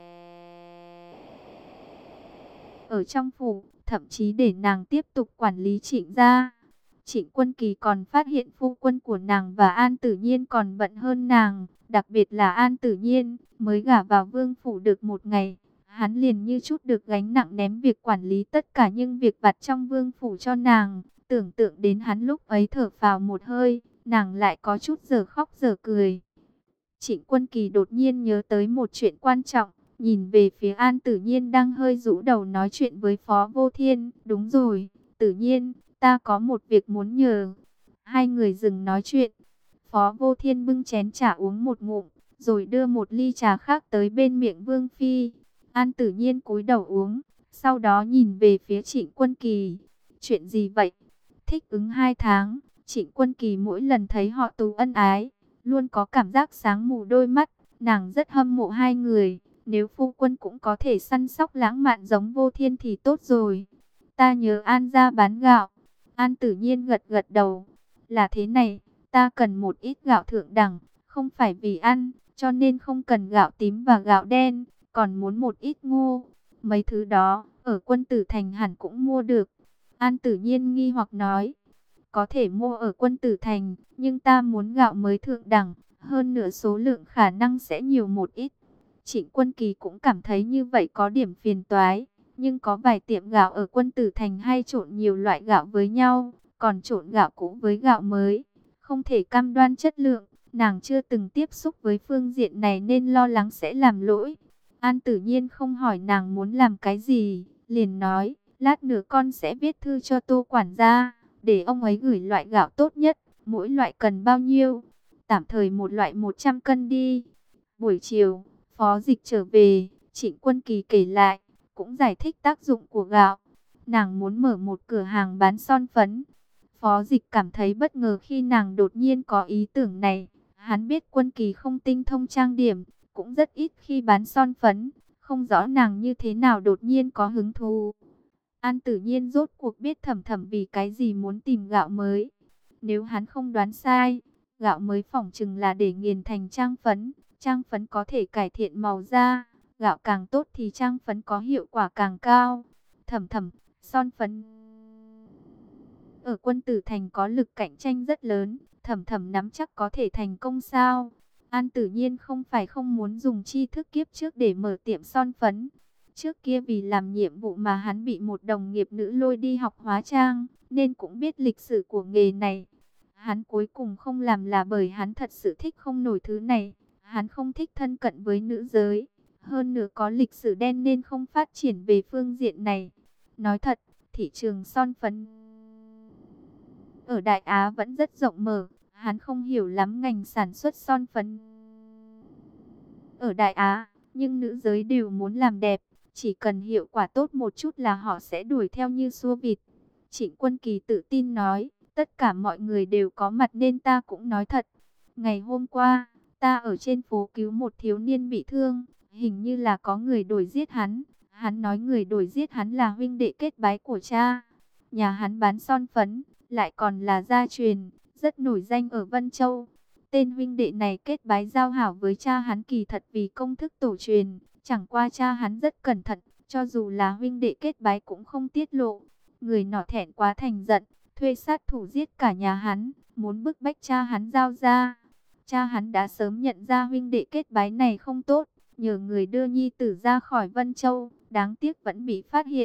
[SPEAKER 1] ở trong phủ, thậm chí để nàng tiếp tục quản lý Trịnh gia. Trịnh Quân Kỳ còn phát hiện phu quân của nàng và An Tử Nhiên còn bận hơn nàng, đặc biệt là An Tử Nhiên, mới gả vào Vương phủ được 1 ngày, hắn liền như chút được gánh nặng ném việc quản lý tất cả những việc vặt trong Vương phủ cho nàng. Tưởng tượng đến hắn lúc ấy thở phào một hơi, nàng lại có chút giờ khóc giờ cười. Trịnh Quân Kỳ đột nhiên nhớ tới một chuyện quan trọng, nhìn về phía An Tử Nhiên đang hơi rũ đầu nói chuyện với Phó Vô Thiên. Đúng rồi, Tử Nhiên, ta có một việc muốn nhờ. Hai người dừng nói chuyện. Phó Vô Thiên bưng chén trà uống một ngụm, rồi đưa một ly trà khác tới bên miệng Vương Phi. An Tử Nhiên cúi đầu uống, sau đó nhìn về phía Trịnh Quân Kỳ. Chuyện gì vậy? Thích ứng 2 tháng, Trịnh Quân Kỳ mỗi lần thấy họ Tú ân ái, luôn có cảm giác sáng mù đôi mắt. Nàng rất hâm mộ hai người. Nếu phu quân cũng có thể săn sóc lãng mạn giống Vô Thiên thì tốt rồi. Ta nhớ An gia bán gạo. An Tử Nhiên gật gật đầu. Là thế này, ta cần một ít gạo thượng đẳng, không phải vì ăn, cho nên không cần gạo tím và gạo đen, còn muốn một ít ngô. Mấy thứ đó, ở Quân Tử Thành hẳn cũng mua được. An Tử Nhiên nghi hoặc nói, có thể mua ở Quân Tử Thành, nhưng ta muốn gạo mới thượng đẳng, hơn nữa số lượng khả năng sẽ nhiều một ít. Trịnh Quân Kỳ cũng cảm thấy như vậy có điểm phiền toái, nhưng có vài tiệm gạo ở Quân Tử Thành hay trộn nhiều loại gạo với nhau, còn trộn gạo cũ với gạo mới, không thể cam đoan chất lượng. Nàng chưa từng tiếp xúc với phương diện này nên lo lắng sẽ làm lỗi. An Tử Nhiên không hỏi nàng muốn làm cái gì, liền nói, lát nữa con sẽ viết thư cho Tô quản gia, để ông ấy gửi loại gạo tốt nhất, mỗi loại cần bao nhiêu? Tạm thời một loại 100 cân đi. Buổi chiều, Phó Dịch trở về, Trịnh Quân Kỳ kể lại, cũng giải thích tác dụng của gạo. Nàng muốn mở một cửa hàng bán son phấn. Phó Dịch cảm thấy bất ngờ khi nàng đột nhiên có ý tưởng này. Hắn biết Quân Kỳ không tinh thông trang điểm, cũng rất ít khi bán son phấn, không rõ nàng như thế nào đột nhiên có hứng thú. An Tử Nhiên rốt cuộc biết Thầm Thầm vì cái gì muốn tìm gạo mới. Nếu hắn không đoán sai, gạo mới phỏng chừng là để nghiền thành trang phấn. Trang phấn có thể cải thiện màu da, gạo càng tốt thì trang phấn có hiệu quả càng cao. Thầm thầm, son phấn ở Quân Tử Thành có lực cạnh tranh rất lớn, Thầm thầm nắm chắc có thể thành công sao? An Tử Nhiên không phải không muốn dùng tri thức kiếp trước để mở tiệm son phấn. Trước kia vì làm nhiệm vụ mà hắn bị một đồng nghiệp nữ lôi đi học hóa trang, nên cũng biết lịch sử của nghề này. Hắn cuối cùng không làm là bởi hắn thật sự thích không nổi thứ này. Hắn không thích thân cận với nữ giới. Hơn nữa có lịch sử đen nên không phát triển về phương diện này. Nói thật, thị trường son phấn ở Đại Á vẫn rất rộng mở. Hắn không hiểu lắm ngành sản xuất son phấn ở Đại Á, nhưng nữ giới đều muốn làm đẹp. Chỉ cần hiệu quả tốt một chút là họ sẽ đuổi theo như xua vịt. Trịnh Quân Kỳ tự tin nói, tất cả mọi người đều có mặt nên ta cũng nói thật. Ngày hôm qua, ta ở trên phố cứu một thiếu niên bị thương, hình như là có người đuổi giết hắn. Hắn nói người đuổi giết hắn là huynh đệ kết bái của cha. Nhà hắn bán son phấn, lại còn là gia truyền, rất nổi danh ở Vân Châu. Tên huynh đệ này kết bái giao hảo với cha hắn kỳ thật vì công thức tổ truyền. Chẳng qua cha hắn rất cẩn thận, cho dù là huynh đệ kết bái cũng không tiết lộ. Người nọ thẹn quá thành giận, thuê sát thủ giết cả nhà hắn, muốn bức bách cha hắn giao ra. Cha hắn đã sớm nhận ra huynh đệ kết bái này không tốt, nhờ người đưa nhi tử ra khỏi Vân Châu, đáng tiếc vẫn bị phát hiện.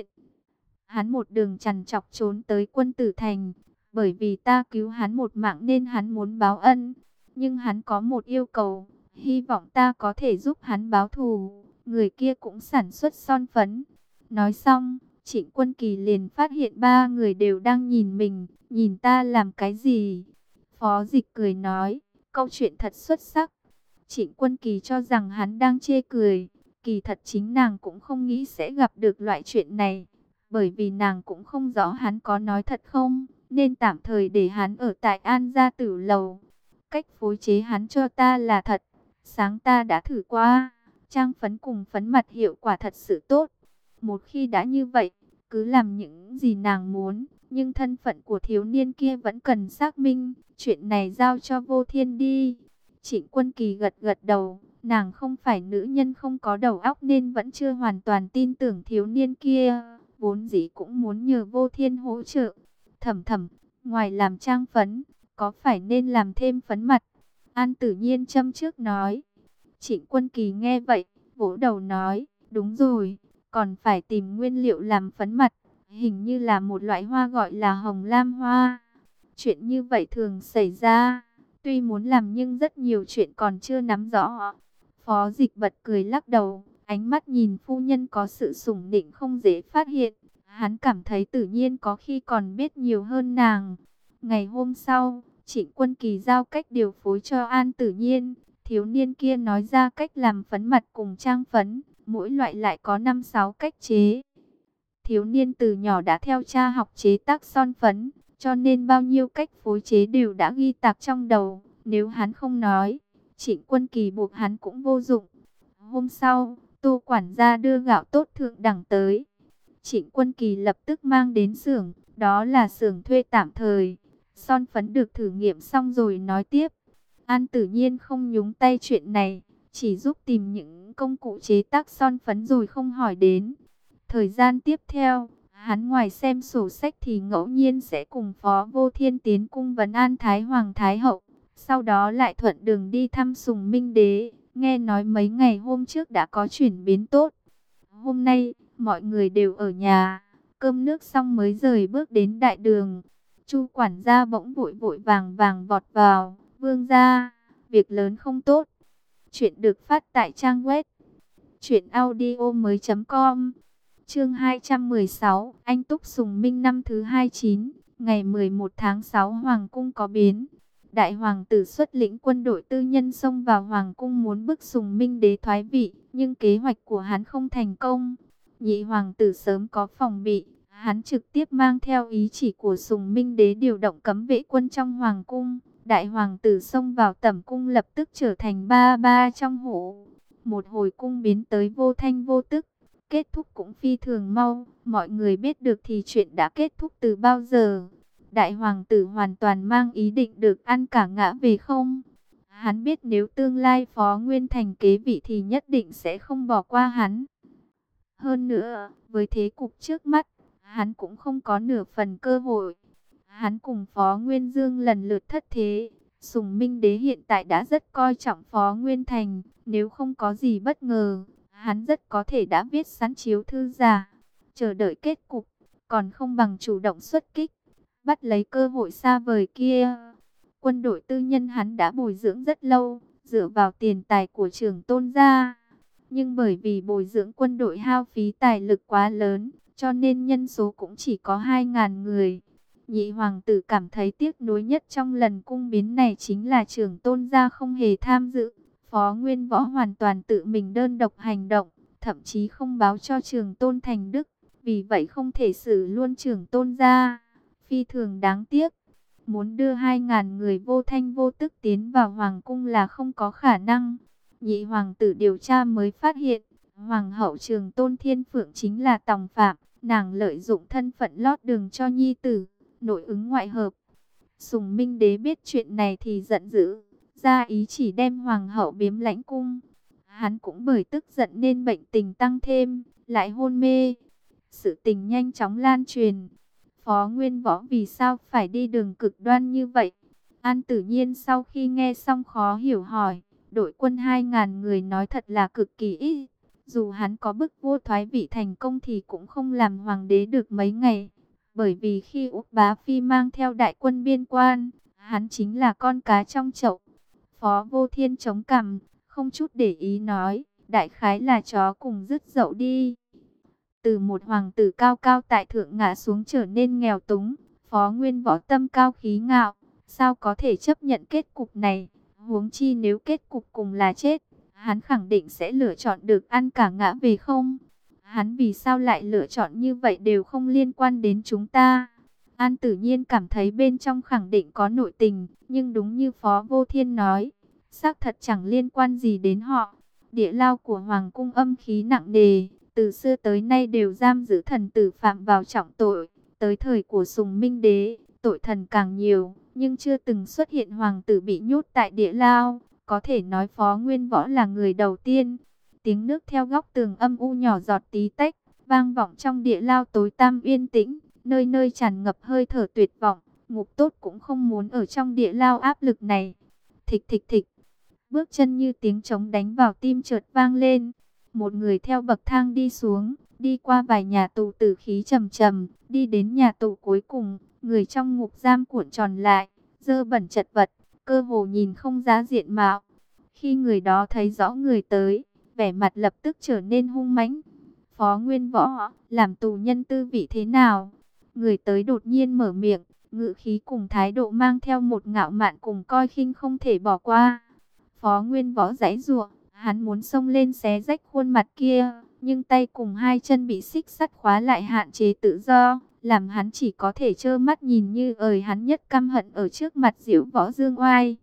[SPEAKER 1] Hắn một đường trằn trọc trốn tới Quân Tử Thành, bởi vì ta cứu hắn một mạng nên hắn muốn báo ân. Nhưng hắn có một yêu cầu, hy vọng ta có thể giúp hắn báo thù. Người kia cũng sản xuất son phấn. Nói xong, Trịnh Quân Kỳ liền phát hiện ba người đều đang nhìn mình. Nhìn ta làm cái gì? Phó Dịch cười nói, câu chuyện thật xuất sắc. Trịnh Quân Kỳ cho rằng hắn đang chê cười. Kỳ thật chính nàng cũng không nghĩ sẽ gặp được loại chuyện này. Bởi vì nàng cũng không rõ hắn có nói thật không, nên tạm thời để hắn ở tại An Gia Tử Lầu. Cách phối chế hắn cho ta là thật. Sáng ta đã thử qua, trang phấn cùng phấn mặt hiệu quả thật sự tốt. Một khi đã như vậy, cứ làm những gì nàng muốn. Nhưng thân phận của thiếu niên kia vẫn cần xác minh. Chuyện này giao cho Vô Thiên đi. Trịnh Quân Kỳ gật gật đầu. Nàng không phải nữ nhân không có đầu óc nên vẫn chưa hoàn toàn tin tưởng thiếu niên kia. Vốn dĩ cũng muốn nhờ Vô Thiên hỗ trợ. Thầm thầm, ngoài làm trang phấn, có phải nên làm thêm phấn mặt? An Tử Nhiên châm trước nói. Trịnh Quân Kỳ nghe vậy, vỗ đầu nói, đúng rồi, còn phải tìm nguyên liệu làm phấn mặt. Hình như là một loại hoa gọi là hồng lam hoa. Chuyện như vậy thường xảy ra. Tuy muốn làm nhưng rất nhiều chuyện còn chưa nắm rõ. Phó Dịch bật cười lắc đầu, ánh mắt nhìn phu nhân có sự sủng nịnh không dễ phát hiện. Hắn cảm thấy Tử Nhiên có khi còn biết nhiều hơn nàng. Ngày hôm sau, Trịnh Quân Kỳ giao cách điều phối cho An Tử Nhiên. Thiếu niên kia nói ra cách làm phấn mặt cùng trang phấn, mỗi loại lại có 5-6 cách chế. Thiếu niên từ nhỏ đã theo cha học chế tác son phấn, cho nên bao nhiêu cách phối chế đều đã ghi tạc trong đầu. Nếu hắn không nói, Trịnh Quân Kỳ buộc hắn cũng vô dụng. Hôm sau, Tô quản gia đưa gạo tốt thượng đẳng tới. Trịnh Quân Kỳ lập tức mang đến xưởng, đó là xưởng thuê tạm thời. Son phấn được thử nghiệm xong rồi nói tiếp. An Tử Nhiên không nhúng tay chuyện này, chỉ giúp tìm những công cụ chế tác son phấn rồi không hỏi đến. Thời gian tiếp theo, hắn ngoài xem sổ sách thì ngẫu nhiên sẽ cùng Phó Vô Thiên tiến cung vấn an Thái Hoàng Thái Hậu. Sau đó lại thuận đường đi thăm Sùng Minh Đế, nghe nói mấy ngày hôm trước đã có chuyển biến tốt. Hôm nay, mọi người đều ở nhà, cơm nước xong mới rời bước đến đại đường. Chu quản gia bỗng vội vội vàng vàng vọt vào, vương gia, việc lớn không tốt. Chuyện được phát tại trang web truyệnaudiomoi.com. Chương 216, anh Túc Sùng Minh năm thứ 29, ngày 11 tháng 6 hoàng cung có biến. Đại hoàng tử xuất lĩnh quân đội tư nhân xông vào hoàng cung muốn bức Sùng Minh đế thoái vị, nhưng kế hoạch của hắn không thành công. Nhị hoàng tử sớm có phòng bị, hắn trực tiếp mang theo ý chỉ của Sùng Minh đế điều động cấm vệ quân trong hoàng cung. Đại hoàng tử xông vào tẩm cung lập tức trở thành ba ba trong hổ. Một hồi cung biến tới vô thanh vô tức, kết thúc cũng phi thường mau. Mọi người biết được thì chuyện đã kết thúc từ bao giờ. Đại hoàng tử hoàn toàn mang ý định được ăn cả ngã về không. Hắn biết nếu tương lai Phó Nguyên Thành kế vị thì nhất định sẽ không bỏ qua hắn. Hơn nữa, với thế cục trước mắt, hắn cũng không có nửa phần cơ hội. Hắn cùng Phó Nguyên Dương lần lượt thất thế. Sùng Minh Đế hiện tại đã rất coi trọng Phó Nguyên Thành. Nếu không có gì bất ngờ, hắn rất có thể đã viết sẵn chiếu thư giả, chờ đợi kết cục, còn không bằng chủ động xuất kích, bắt lấy cơ hội xa vời kia. Quân đội tư nhân hắn đã bồi dưỡng rất lâu, dựa vào tiền tài của Trường Tôn gia. Nhưng bởi vì bồi dưỡng quân đội hao phí tài lực quá lớn, cho nên nhân số cũng chỉ có 2.000 người. Nhị hoàng tử cảm thấy tiếc nuối nhất trong lần cung biến này chính là Trường Tôn gia không hề tham dự. Phó Nguyên Võ hoàn toàn tự mình đơn độc hành động, thậm chí không báo cho Trường Tôn Thành Đức, vì vậy không thể xử luôn Trường Tôn gia. Phi thường đáng tiếc, muốn đưa 2.000 người vô thanh vô tức tiến vào hoàng cung là không có khả năng. Nhị hoàng tử điều tra mới phát hiện, hoàng hậu Trường Tôn Thiên Phượng chính là tòng phạm, nàng lợi dụng thân phận lót đường cho nhi tử, nội ứng ngoại hợp. Sùng Minh Đế biết chuyện này thì giận dữ, ra ý chỉ đem hoàng hậu biếm lãnh cung. Hắn cũng bởi tức giận nên bệnh tình tăng thêm, lại hôn mê. Sự tình nhanh chóng lan truyền. Phó Nguyên Võ vì sao phải đi đường cực đoan như vậy? An Tử Nhiên sau khi nghe xong khó hiểu hỏi. Đội quân 2.000 người nói thật là cực kỳ ít. Dù hắn có bức vua thoái vị thành công thì cũng không làm hoàng đế được mấy ngày. Bởi vì khi Úc Bá Phi mang theo đại quân biên quan, hắn chính là con cá trong chậu. Phó Vô Thiên chống cằm, không chút để ý nói, đại khái là chó cùng dứt dậu đi. Từ một hoàng tử cao cao tại thượng ngã xuống trở nên nghèo túng, Phó Nguyên Võ tâm cao khí ngạo, sao có thể chấp nhận kết cục này? Huống chi nếu kết cục cùng là chết, hắn khẳng định sẽ lựa chọn được ăn cả ngã về không? Hắn vì sao lại lựa chọn như vậy đều không liên quan đến chúng ta. An Tử Nhiên cảm thấy bên trong khẳng định có nội tình, nhưng đúng như Phó Vô Thiên nói, xác thật chẳng liên quan gì đến họ. Địa lao của Hoàng cung âm khí nặng nề, từ xưa tới nay đều giam giữ thần tử phạm vào trọng tội. Tới thời của Sùng Minh Đế, tội thần càng nhiều, nhưng chưa từng xuất hiện hoàng tử bị nhốt tại địa lao. Có thể nói Phó Nguyên Võ là người đầu tiên. Tiếng nước theo góc tường âm u nhỏ giọt tí tách, vang vọng trong địa lao tối tăm yên tĩnh, nơi nơi tràn ngập hơi thở tuyệt vọng. Ngục tốt cũng không muốn ở trong địa lao áp lực này. Thịch thịch thịch, bước chân như tiếng trống đánh vào tim chợt vang lên. Một người theo bậc thang đi xuống, đi qua vài nhà tù tử khí trầm trầm, đi đến nhà tù cuối cùng, người trong ngục giam cuộn tròn lại, dơ bẩn chật vật, cơ hồ nhìn không ra diện mạo. Khi người đó thấy rõ người tới, vẻ mặt lập tức trở nên hung mãnh. Phó Nguyên Võ, làm tù nhân tư vị thế nào? Người tới đột nhiên mở miệng, ngữ khí cùng thái độ mang theo một ngạo mạn cùng coi khinh không thể bỏ qua. Phó Nguyên Võ giãy giụa, hắn muốn xông lên xé rách khuôn mặt kia, nhưng tay cùng hai chân bị xích sắt khóa lại hạn chế tự do, làm hắn chỉ có thể trơ mắt nhìn như hắn nhất căm hận ở trước mặt Diễu Võ Dương Oai.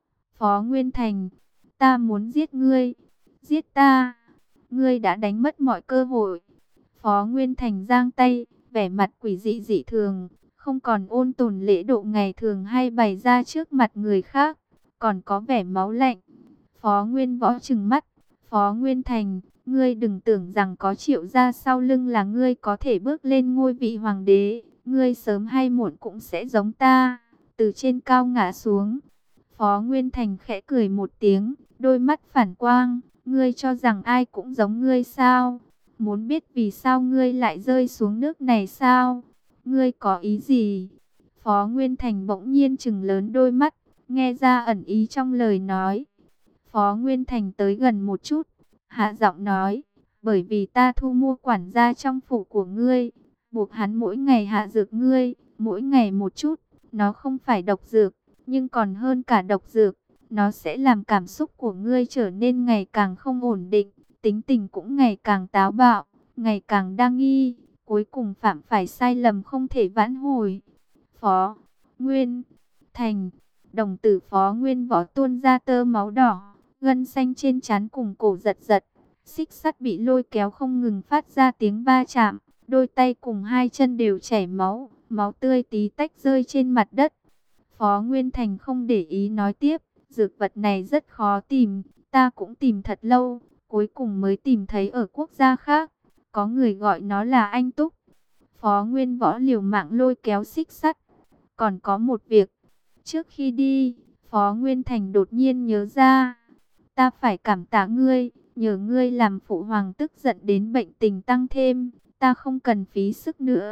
[SPEAKER 1] Phó Nguyên Thành, ta muốn giết ngươi, giết ta, ngươi đã đánh mất mọi cơ hội. Phó Nguyên Thành giang tay, vẻ mặt quỷ dị dị thường, không còn ôn tồn lễ độ ngày thường hay bày ra trước mặt người khác, còn có vẻ máu lạnh. Phó Nguyên Võ trừng mắt, Phó Nguyên Thành, ngươi đừng tưởng rằng có Triệu gia sau lưng là ngươi có thể bước lên ngôi vị hoàng đế, ngươi sớm hay muộn cũng sẽ giống ta, từ trên cao ngã xuống. Phó Nguyên Thành khẽ cười một tiếng, đôi mắt phản quang, ngươi cho rằng ai cũng giống ngươi sao? Muốn biết vì sao ngươi lại rơi xuống nước này sao? Ngươi có ý gì? Phó Nguyên Thành bỗng nhiên trừng lớn đôi mắt, nghe ra ẩn ý trong lời nói. Phó Nguyên Thành tới gần một chút, hạ giọng nói, bởi vì ta thu mua quản gia trong phủ của ngươi, buộc hắn mỗi ngày hạ dược ngươi, mỗi ngày một chút, nó không phải độc dược, nhưng còn hơn cả độc dược, nó sẽ làm cảm xúc của ngươi trở nên ngày càng không ổn định, tính tình cũng ngày càng táo bạo, ngày càng đa nghi, cuối cùng phạm phải sai lầm không thể vãn hồi. Phó Nguyên Thành, đồng tử Phó Nguyên Võ tuôn ra tơ máu đỏ, gân xanh trên trán cùng cổ giật giật, xích sắt bị lôi kéo không ngừng phát ra tiếng va chạm, đôi tay cùng hai chân đều chảy máu, máu tươi tí tách rơi trên mặt đất. Phó Nguyên Thành không để ý nói tiếp, Dược vật này rất khó tìm, ta cũng tìm thật lâu, cuối cùng mới tìm thấy ở quốc gia khác. Có người gọi nó là anh túc. Phó Nguyên Võ liều mạng lôi kéo Xích Sắt. Còn có một việc, trước khi đi, Phó Nguyên Thành đột nhiên nhớ ra, ta phải cảm tạ ngươi, nhờ ngươi làm phụ hoàng tức giận đến bệnh tình tăng thêm, ta không cần phí sức nữa.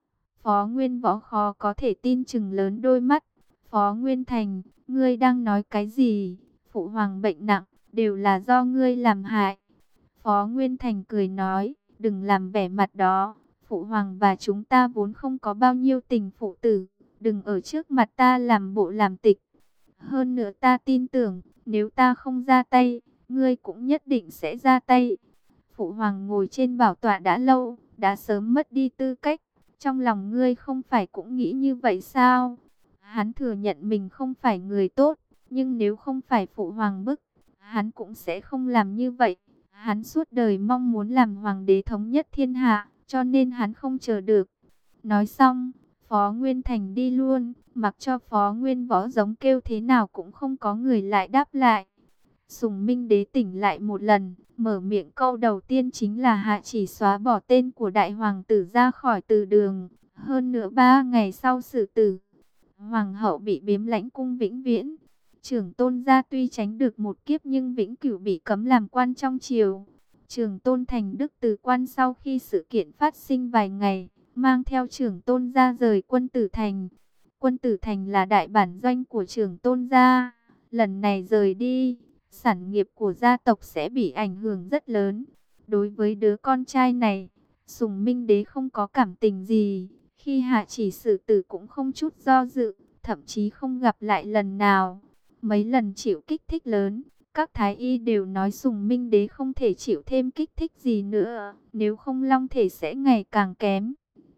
[SPEAKER 1] Phó Nguyên Võ khó có thể tin chừng lớn đôi mắt. Phó Nguyên Thành, ngươi đang nói cái gì? Phụ hoàng bệnh nặng, đều là do ngươi làm hại. Phó Nguyên Thành cười nói, đừng làm vẻ mặt đó. Phụ hoàng và chúng ta vốn không có bao nhiêu tình phụ tử. Đừng ở trước mặt ta làm bộ làm tịch. Hơn nữa ta tin tưởng, nếu ta không ra tay, ngươi cũng nhất định sẽ ra tay. Phụ hoàng ngồi trên bảo tọa đã lâu, đã sớm mất đi tư cách. Trong lòng ngươi không phải cũng nghĩ như vậy sao? Hắn thừa nhận mình không phải người tốt, nhưng nếu không phải phụ hoàng bức, hắn cũng sẽ không làm như vậy. Hắn suốt đời mong muốn làm hoàng đế thống nhất thiên hạ, cho nên hắn không chờ được. Nói xong, Phó Nguyên Thành đi luôn, mặc cho Phó Nguyên Võ giống kêu thế nào cũng không có người lại đáp lại. Sùng Minh Đế tỉnh lại một lần, mở miệng câu đầu tiên chính là hạ chỉ xóa bỏ tên của đại hoàng tử ra khỏi từ đường. Hơn nữa 3 ngày sau xử tử, hoàng hậu bị biếm lãnh cung vĩnh viễn. Trưởng tôn gia tuy tránh được một kiếp nhưng vĩnh cửu bị cấm làm quan trong triều. Trưởng tôn Thành Đức từ quan sau khi sự kiện phát sinh vài ngày, mang theo trưởng tôn gia rời Quân Tử Thành. Quân Tử Thành là đại bản doanh của trưởng tôn gia. Lần này rời đi, sản nghiệp của gia tộc sẽ bị ảnh hưởng rất lớn. Đối với đứa con trai này, Sùng Minh Đế không có cảm tình gì. Khi hạ chỉ xử tử cũng không chút do dự, thậm chí không gặp lại lần nào. Mấy lần chịu kích thích lớn, các thái y đều nói Sùng Minh Đế không thể chịu thêm kích thích gì nữa, nếu không long thể sẽ ngày càng kém.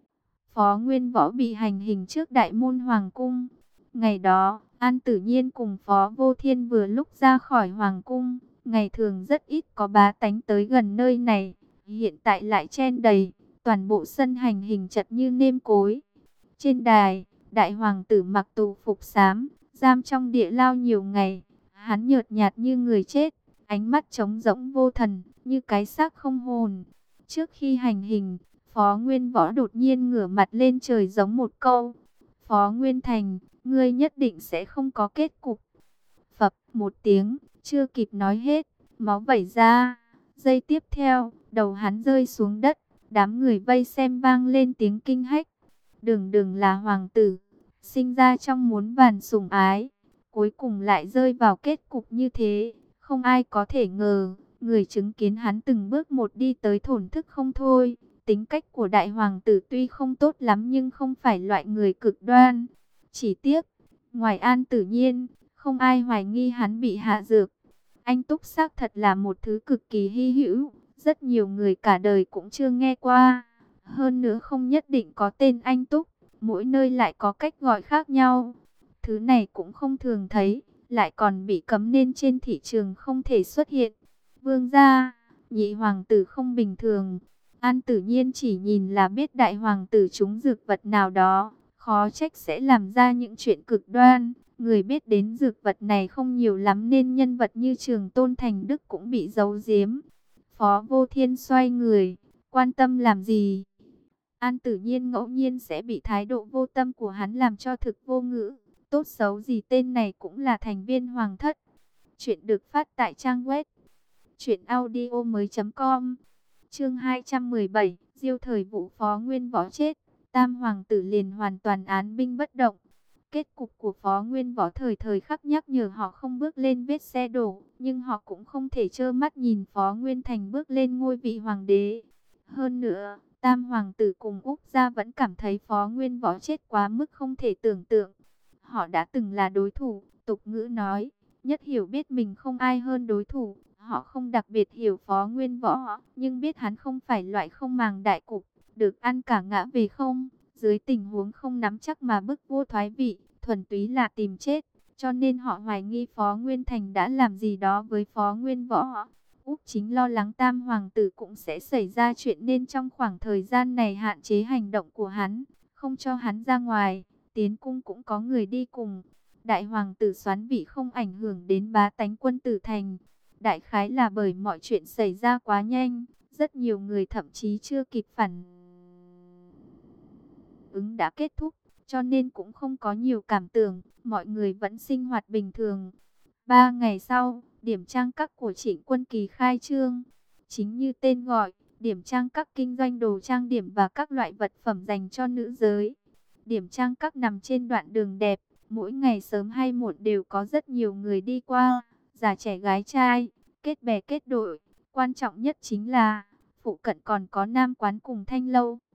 [SPEAKER 1] Phó Nguyên Võ bị hành hình trước đại môn hoàng cung. Ngày đó, An Tử Nhiên cùng Phó Vô Thiên vừa lúc ra khỏi hoàng cung. Ngày thường rất ít có bá tánh tới gần nơi này, hiện tại lại chen đầy, toàn bộ sân hành hình chật như nêm cối. Trên đài, đại hoàng tử mặc tù phục xám, giam trong địa lao nhiều ngày. Hắn nhợt nhạt như người chết, ánh mắt trống rỗng vô thần, như cái xác không hồn. Trước khi hành hình, Phó Nguyên Võ đột nhiên ngửa mặt lên trời giống một câu: Phó Nguyên Thành, ngươi nhất định sẽ không có kết cục. Phập một tiếng, chưa kịp nói hết, máu vẩy ra. Giây tiếp theo, đầu hắn rơi xuống đất, đám người vây xem vang lên tiếng kinh hách. Đường Đường là hoàng tử, sinh ra trong muôn vàn sủng ái, cuối cùng lại rơi vào kết cục như thế. Không ai có thể ngờ, người chứng kiến hắn từng bước một đi tới thổn thức không thôi. Tính cách của đại hoàng tử tuy không tốt lắm nhưng không phải loại người cực đoan. Chỉ tiếc, ngoài An Tử Nhiên, không ai hoài nghi hắn bị hạ dược. Anh túc xác thật là một thứ cực kỳ hy hữu, rất nhiều người cả đời cũng chưa nghe qua. Hơn nữa không nhất định có tên anh túc, mỗi nơi lại có cách gọi khác nhau. Thứ này cũng không thường thấy, lại còn bị cấm nên trên thị trường không thể xuất hiện. Vương gia, nhị hoàng tử không bình thường. An Tử Nhiên chỉ nhìn là biết đại hoàng tử trúng dược vật nào đó, khó trách sẽ làm ra những chuyện cực đoan. Người biết đến dược vật này không nhiều lắm nên nhân vật như Trường Tôn Thành Đức cũng bị giấu giếm. Phó Vô Thiên xoay người, quan tâm làm gì? An Tử Nhiên ngẫu nhiên sẽ bị thái độ vô tâm của hắn làm cho thực vô ngữ. Tốt xấu gì tên này cũng là thành viên hoàng thất. Chuyện được phát tại trang web truyệnaudiomoi.com. Chương 217, Diêu thời vụ Phó Nguyên Võ chết, Tam hoàng tử liền hoàn toàn án binh bất động. Kết cục của Phó Nguyên Võ thời thời khắc nhắc nhở họ không bước lên vết xe đổ, nhưng họ cũng không thể trơ mắt nhìn Phó Nguyên Thành bước lên ngôi vị hoàng đế. Hơn nữa, Tam hoàng tử cùng Úc gia vẫn cảm thấy Phó Nguyên Võ chết quá mức không thể tưởng tượng. Họ đã từng là đối thủ, tục ngữ nói, nhất hiểu biết mình không ai hơn đối thủ. Họ không đặc biệt hiểu Phó Nguyên Võ, nhưng biết hắn không phải loại không màng đại cục, được ăn cả ngã về không. Dưới tình huống không nắm chắc mà bức vua thoái vị, thuần túy là tìm chết. Cho nên họ hoài nghi Phó Nguyên Thành đã làm gì đó với Phó Nguyên Võ. Úc Chính lo lắng Tam hoàng tử cũng sẽ xảy ra chuyện nên trong khoảng thời gian này hạn chế hành động của hắn, không cho hắn ra ngoài. Tiến cung cũng có người đi cùng. Đại hoàng tử soán vị không ảnh hưởng đến bá tánh quân tử thành. Đại khái là bởi mọi chuyện xảy ra quá nhanh, rất nhiều người thậm chí chưa kịp phản ứng đã kết thúc, cho nên cũng không có nhiều cảm tưởng, mọi người vẫn sinh hoạt bình thường. 3 ngày sau, điểm trang các của Trịnh Quân Kỳ khai trương. Chính như tên gọi, điểm trang các kinh doanh đồ trang điểm và các loại vật phẩm dành cho nữ giới. Điểm trang các nằm trên đoạn đường đẹp, mỗi ngày sớm hay muộn đều có rất nhiều người đi qua, già trẻ gái trai, kết bè kết đội. Quan trọng nhất chính là, phụ cận còn có nam quán cùng thanh lâu.